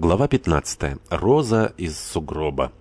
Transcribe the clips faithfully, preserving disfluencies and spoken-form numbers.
Глава пятнадцатая. Роза из сугроба.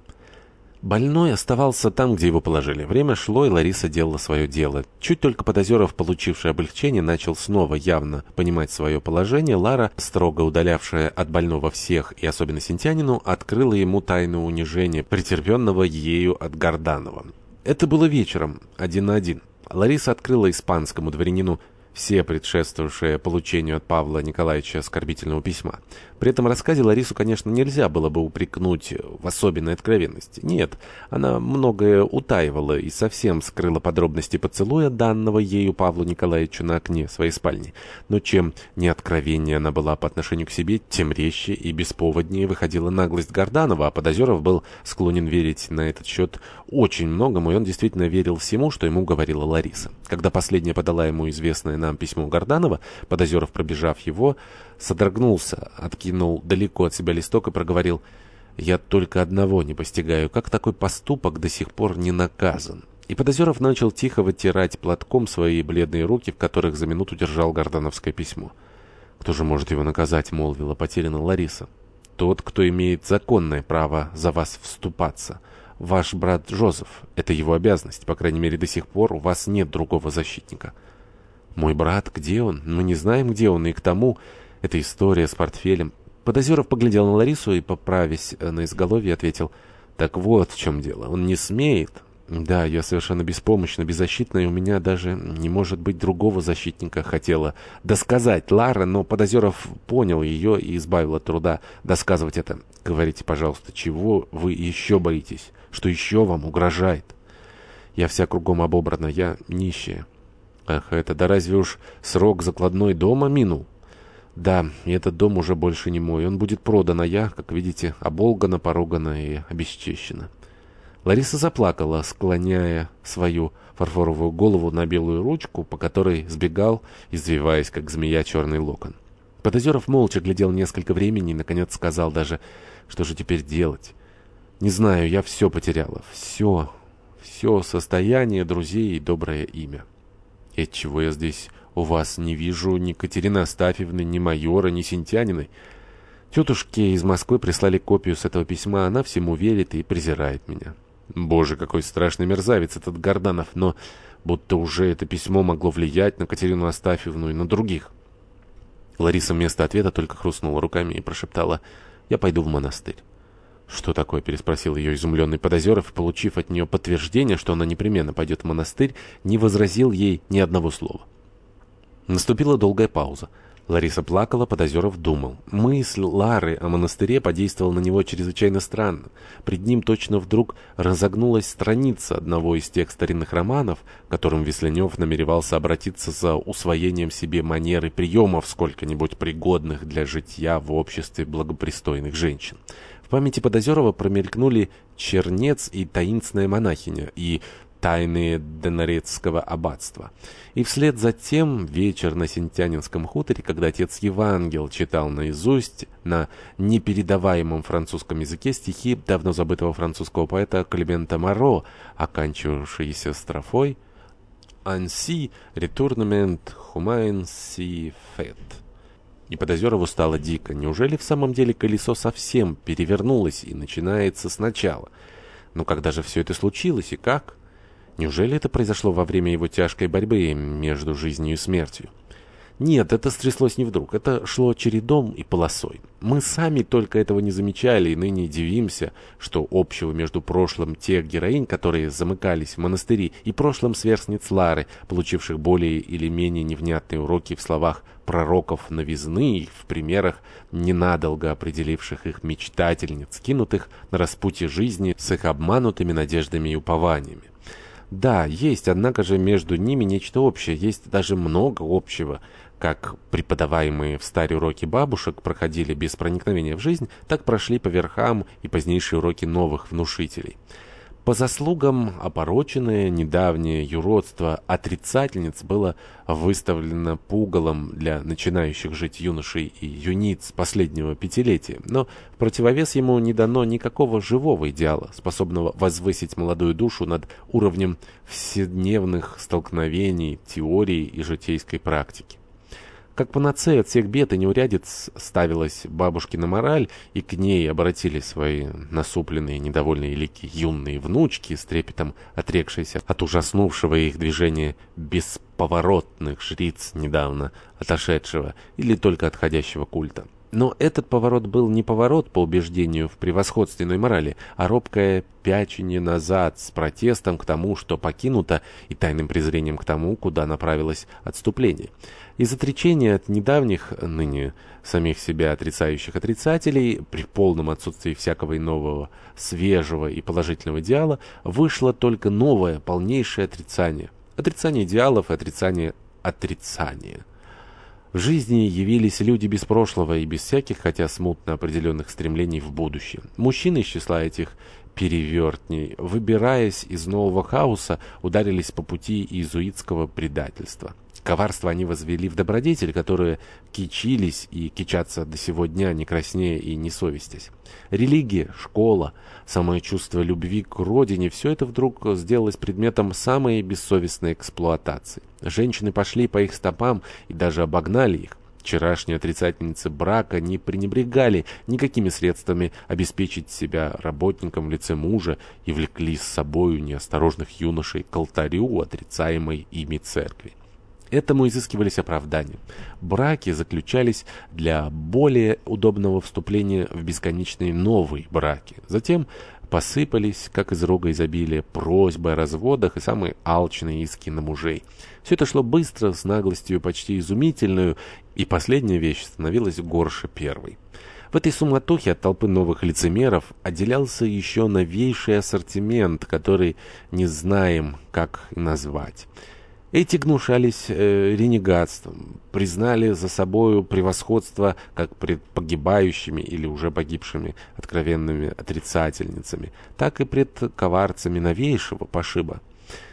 Больной оставался там, где его положили. Время шло, и Лариса делала свое дело. Чуть только Подозеров, получивший облегчение, начал снова явно понимать свое положение, Лара, строго удалявшая от больного всех, и особенно Синтянину, открыла ему тайну унижения, претерпенного ею от Горданова. Это было вечером, один на один. Лариса открыла испанскому дворянину все предшествовавшие получению от Павла Николаевича оскорбительного письма. При этом рассказе Ларису, конечно, нельзя было бы упрекнуть в особенной откровенности. Нет, она многое утаивала и совсем скрыла подробности поцелуя, данного ею Павлу Николаевичу на окне своей спальни. Но чем неоткровеннее она была по отношению к себе, тем резче и бесповоднее выходила наглость Горданова, а Подозеров был склонен верить на этот счет очень многому, и он действительно верил всему, что ему говорила Лариса. Когда последняя подала ему известное нам письмо Горданова, Подозеров, пробежав его, содрогнулся, откинул далеко от себя листок и проговорил: «Я только одного не постигаю, как такой поступок до сих пор не наказан». И Подозеров начал тихо вытирать платком свои бледные руки, в которых за минуту держал гордановское письмо. «Кто же может его наказать?» — молвила потерянно Лариса. «Тот, кто имеет законное право за вас вступаться. Ваш брат Жозеф. Это его обязанность. По крайней мере, до сих пор у вас нет другого защитника». «Мой брат, где он? Мы не знаем, где он, и к тому эта история с портфелем». Подозеров поглядел на Ларису и, поправясь на изголовье, ответил: «Так вот в чем дело. Он не смеет. Да, я совершенно беспомощна, беззащитна, и у меня даже не может быть другого защитника», — хотела досказать Лара, но Подозеров понял ее и избавил от труда досказывать это. «Говорите, пожалуйста, чего вы еще боитесь? Что еще вам угрожает?» «Я вся кругом обобрана, я нищая». «Ах, это да разве уж срок закладной дома минул?» «Да, и этот дом уже больше не мой. Он будет продан, а я, как видите, оболгана, порогана и обесчещена». Лариса заплакала, склоняя свою фарфоровую голову на белую ручку, по которой сбегал, извиваясь, как змея, черный локон. Подозеров молча глядел несколько времени и, наконец, сказал даже: «Что же теперь делать? Не знаю, я все потеряла. Все, все состояние, друзей и доброе имя. И отчего я здесь у вас не вижу ни Катерины Астафьевны, ни майора, ни Синтяниной? Тетушки из Москвы прислали копию с этого письма, она всему верит и презирает меня. Боже, какой страшный мерзавец этот Горданов, но будто уже это письмо могло влиять на Катерину Астафьевну и на других». Лариса вместо ответа только хрустнула руками и прошептала: «Я пойду в монастырь». «Что такое?» — переспросил ее изумленный Подозеров, и, получив от нее подтверждение, что она непременно пойдет в монастырь, не возразил ей ни одного слова. Наступила долгая пауза. Лариса плакала, Подозеров думал. Мысль Лары о монастыре подействовала на него чрезвычайно странно. Пред ним точно вдруг разогнулась страница одного из тех старинных романов, которым Весленев намеревался обратиться за усвоением себе манер и приемов, сколько-нибудь пригодных для житья в обществе благопристойных женщин. В памяти Подозерова промелькнули «Чернец» и «Таинственная монахиня» и «Тайны Донорецкого аббатства». И вслед за тем вечер на Синтянинском хуторе, когда отец Евангел читал наизусть на непередаваемом французском языке стихи давно забытого французского поэта Климента Моро, оканчивавшиеся строфой «Ainsi retournement humain si fait». И Подозерову стало дико. Неужели в самом деле колесо совсем перевернулось и начинается сначала? Но когда же все это случилось и как? Неужели это произошло во время его тяжкой борьбы между жизнью и смертью? Нет, это стряслось не вдруг. Это шло чередом и полосой. Мы сами только этого не замечали и ныне дивимся, что общего между прошлым тех героинь, которые замыкались в монастыри, и прошлым сверстниц Лары, получивших более или менее невнятные уроки в словах пророков новизны и в примерах ненадолго определивших их мечтательниц, кинутых на распутье жизни с их обманутыми надеждами и упованиями. Да, есть, однако же, между ними нечто общее, есть даже много общего. Как преподаваемые в старе уроки бабушек проходили без проникновения в жизнь, так прошли по верхам и позднейшие уроки новых внушителей. По заслугам опороченное недавнее юродство отрицательниц было выставлено пугалом для начинающих жить юношей и юниц последнего пятилетия, но в противовес ему не дано никакого живого идеала, способного возвысить молодую душу над уровнем вседневных столкновений, теории и житейской практики. Как панацея от всех бед и неурядиц ставилась бабушкина мораль, и к ней обратились свои насупленные, недовольные лики юные внучки, с трепетом отрекшиеся от ужаснувшего их движения бесповоротных жриц недавно отошедшего или только отходящего культа. Но этот поворот был не поворот по убеждению в превосходстве иной морали, а робкое пячение назад с протестом к тому, что покинуто, и тайным презрением к тому, куда направилось отступление. Из отречения от недавних, ныне самих себя отрицающих отрицателей, при полном отсутствии всякого иного, свежего и положительного идеала, вышло только новое, полнейшее отрицание. Отрицание идеалов и отрицание отрицания. В жизни явились люди без прошлого и без всяких, хотя смутно определенных стремлений в будущее. Мужчины из числа этих перевертней, выбираясь из нового хаоса, ударились по пути иезуитского предательства. Коварство они возвели в добродетель, которые кичились и кичатся до сего дня, не краснея и не совестясь. Религия, школа, самое чувство любви к родине – все это вдруг сделалось предметом самой бессовестной эксплуатации. Женщины пошли по их стопам и даже обогнали их. Вчерашние отрицательницы брака не пренебрегали никакими средствами обеспечить себя работником в лице мужа и влекли с собою неосторожных юношей к алтарю отрицаемой ими церкви. Этому изыскивались оправдания. Браки заключались для более удобного вступления в бесконечные новые браки. Затем посыпались, как из рога изобилия, просьбы о разводах и самые алчные иски на мужей. Все это шло быстро, с наглостью почти изумительную, и последняя вещь становилась горше первой. В этой суматохе от толпы новых лицемеров отделялся еще новейший ассортимент, который не знаем, как назвать. Эти гнушались э, ренегатством, признали за собою превосходство как пред погибающими или уже погибшими откровенными отрицательницами, так и пред коварцами новейшего пошиба.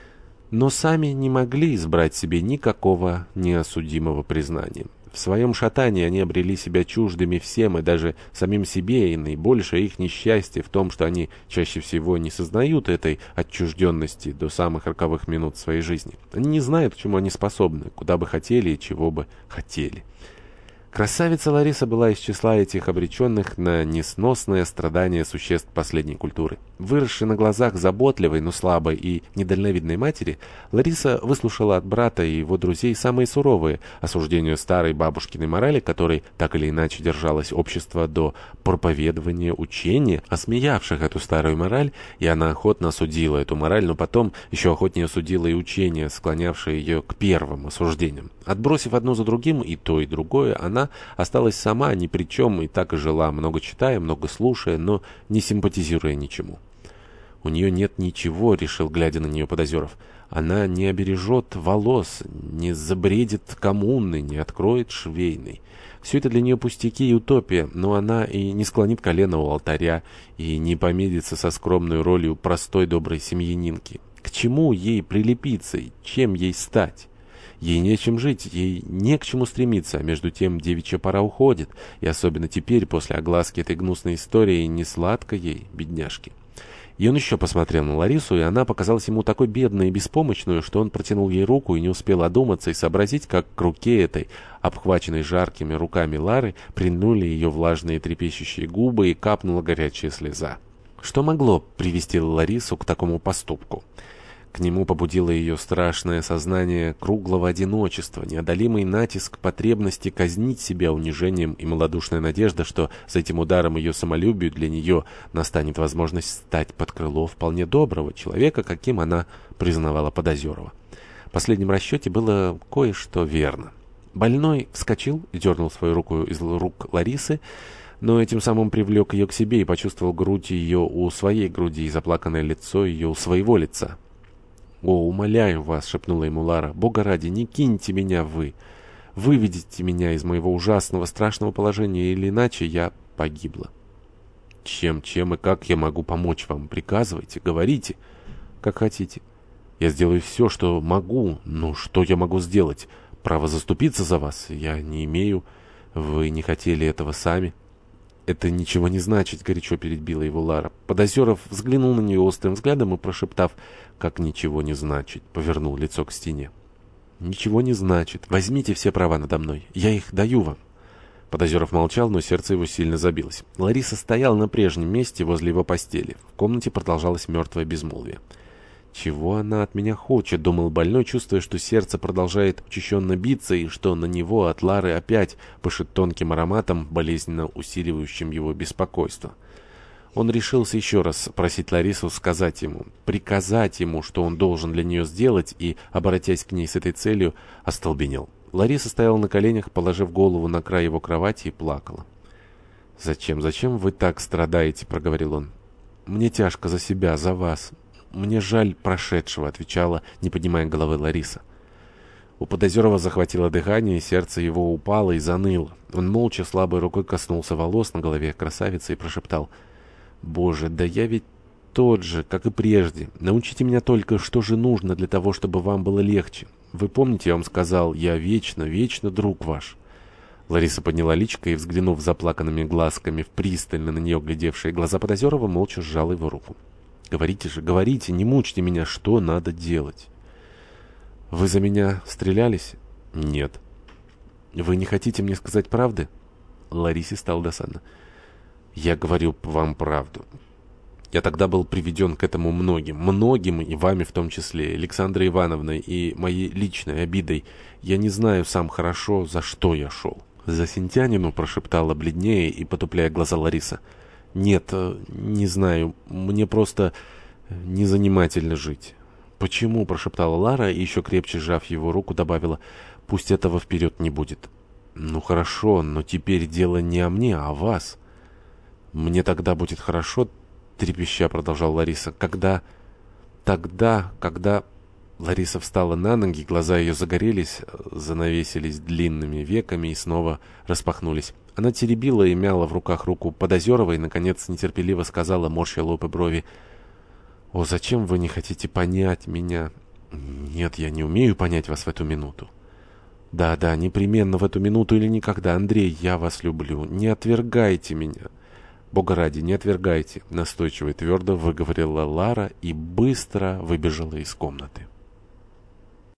Но сами не могли избрать себе никакого неосудимого признания. В своем шатании они обрели себя чуждыми всем и даже самим себе, и наибольшее их несчастье в том, что они чаще всего не сознают этой отчужденности до самых роковых минут своей жизни. Они не знают, к чему они способны, куда бы хотели и чего бы хотели. Красавица Лариса была из числа этих обреченных на несносное страдание существ последней культуры. Выросшей на глазах заботливой, но слабой и недальновидной матери, Лариса выслушала от брата и его друзей самые суровые осуждения старой бабушкиной морали, которой так или иначе держалось общество до проповедования учения, осмеявших эту старую мораль, и она охотно осудила эту мораль, но потом еще охотнее осудила и учение, склонявшее ее к первым осуждениям. Отбросив одно за другим и то, и другое, она осталась сама ни при чем и так и жила, много читая, много слушая, но не симпатизируя ничему. «У нее нет ничего», — решил, глядя на нее Подозеров. «Она не обережет волос, не забредит коммуны, не откроет швейной. Все это для нее пустяки и утопия, но она и не склонит колено у алтаря, и не помирится со скромной ролью простой доброй семьянинки. К чему ей прилепиться и чем ей стать? Ей нечем жить, ей не к чему стремиться, а между тем девичья пора уходит, и особенно теперь, после огласки этой гнусной истории, не сладко ей, бедняжке». И он еще посмотрел на Ларису, и она показалась ему такой бедной и беспомощной, что он протянул ей руку и не успел одуматься и сообразить, как к руке этой, обхваченной жаркими руками Лары, прильнули ее влажные трепещущие губы и капнула горячая слеза. Что могло привести Ларису к такому поступку? К нему побудило ее страшное сознание круглого одиночества, неодолимый натиск потребности казнить себя унижением и малодушная надежда, что с этим ударом ее самолюбию для нее настанет возможность стать под крыло вполне доброго человека, каким она признавала Подозерова. В последнем расчете было кое-что верно. Больной вскочил и дернул свою руку из рук Ларисы, но этим самым привлек ее к себе и почувствовал грудь ее у своей груди и заплаканное лицо ее у своего лица. «О, умоляю вас», — шепнула ему Лара, — «Бога ради, не киньте меня вы. Выведите меня из моего ужасного, страшного положения, или иначе я погибла». «Чем, чем и как я могу помочь вам? Приказывайте, говорите, как хотите. Я сделаю все, что могу. Но что я могу сделать? Право заступиться за вас я не имею. Вы не хотели этого сами». «Это ничего не значит», — горячо перебила его Лара. Подозеров взглянул на нее острым взглядом и, прошептав «как ничего не значит», повернул лицо к стене. «Ничего не значит. Возьмите все права надо мной. Я их даю вам». Подозеров молчал, но сердце его сильно забилось. Лариса стояла на прежнем месте возле его постели. В комнате продолжалось мертвое безмолвие. «Чего она от меня хочет?» — думал больной, чувствуя, что сердце продолжает учащенно биться и что на него от Лары опять пышет тонким ароматом, болезненно усиливающим его беспокойство. Он решился еще раз просить Ларису сказать ему, приказать ему, что он должен для нее сделать, и, обратясь к ней с этой целью, остолбенел. Лариса стояла на коленях, положив голову на край его кровати, и плакала. «Зачем, зачем вы так страдаете?» — проговорил он. «Мне тяжко за себя, за вас. Мне жаль прошедшего», — отвечала, не поднимая головы, Лариса. У Подозерова захватило дыхание, и сердце его упало и заныло. Он молча слабой рукой коснулся волос на голове красавицы и прошептал: «Боже, да я ведь тот же, как и прежде. Научите меня только, что же нужно для того, чтобы вам было легче. Вы помните, я вам сказал, я вечно, вечно друг ваш». Лариса подняла личико и, взглянув заплаканными глазками в пристально на нее глядевшие глаза Подозерова, молча сжала его руку. «Говорите же, говорите, не мучьте меня, что надо делать?» «Вы за меня стрелялись?» «Нет». «Вы не хотите мне сказать правды?» Ларисе стало досадно. «Я говорю вам правду. Я тогда был приведен к этому многим, многим, и вами в том числе, Александрой Ивановной, и моей личной обидой. Я не знаю сам хорошо, за что я шел». «За Синтянину?» — прошептала бледнее и потупляя глаза Лариса. «Нет, не знаю. Мне просто незанимательно жить». «Почему?» — прошептала Лара и, еще крепче сжав его руку, добавила: «Пусть этого вперед не будет». «Ну хорошо, но теперь дело не о мне, а о вас». «Мне тогда будет хорошо», — трепеща продолжала Лариса, — «когда... тогда, когда...» Лариса встала на ноги, глаза ее загорелись, занавесились длинными веками и снова распахнулись. Она теребила и мяла в руках руку Подозерова и, наконец, нетерпеливо сказала, морща лоб и брови: «О, зачем вы не хотите понять меня?» «Нет, я не умею понять вас в эту минуту». «Да, да, непременно в эту минуту или никогда. Андрей, я вас люблю. Не отвергайте меня. Бога ради, не отвергайте», — настойчиво и твердо выговорила Лара и быстро выбежала из комнаты.